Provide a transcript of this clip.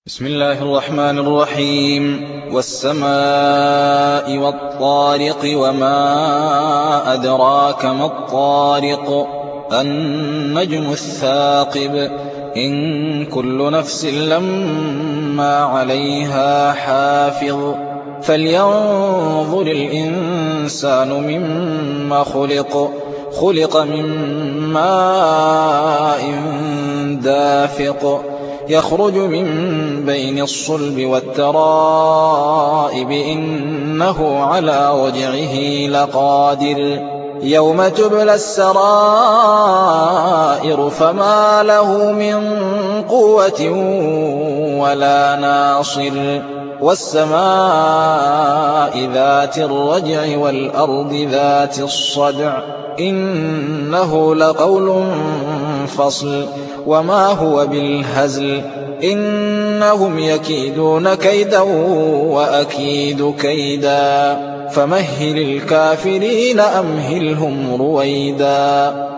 بسم الله الرحمن الرحيم. والسماء والطارق وما أدراك ما الطارق النجم الثاقب إن كل نفس لما عليها حافظ فلينظر الإنسان مما خلق من ماء دافق يخرج من بين الصلب والترائب إنه على رجعه لقادر يوم تبلى السرائر فما له من قوة ولا ناصر والسماء ذات الرجع والأرض ذات الصدع إنه لقول فصل وما هو بالهزل إنهم يكيدون كيدا وأكيد كيدا فمهل الكافرين أمهلهم رويدا.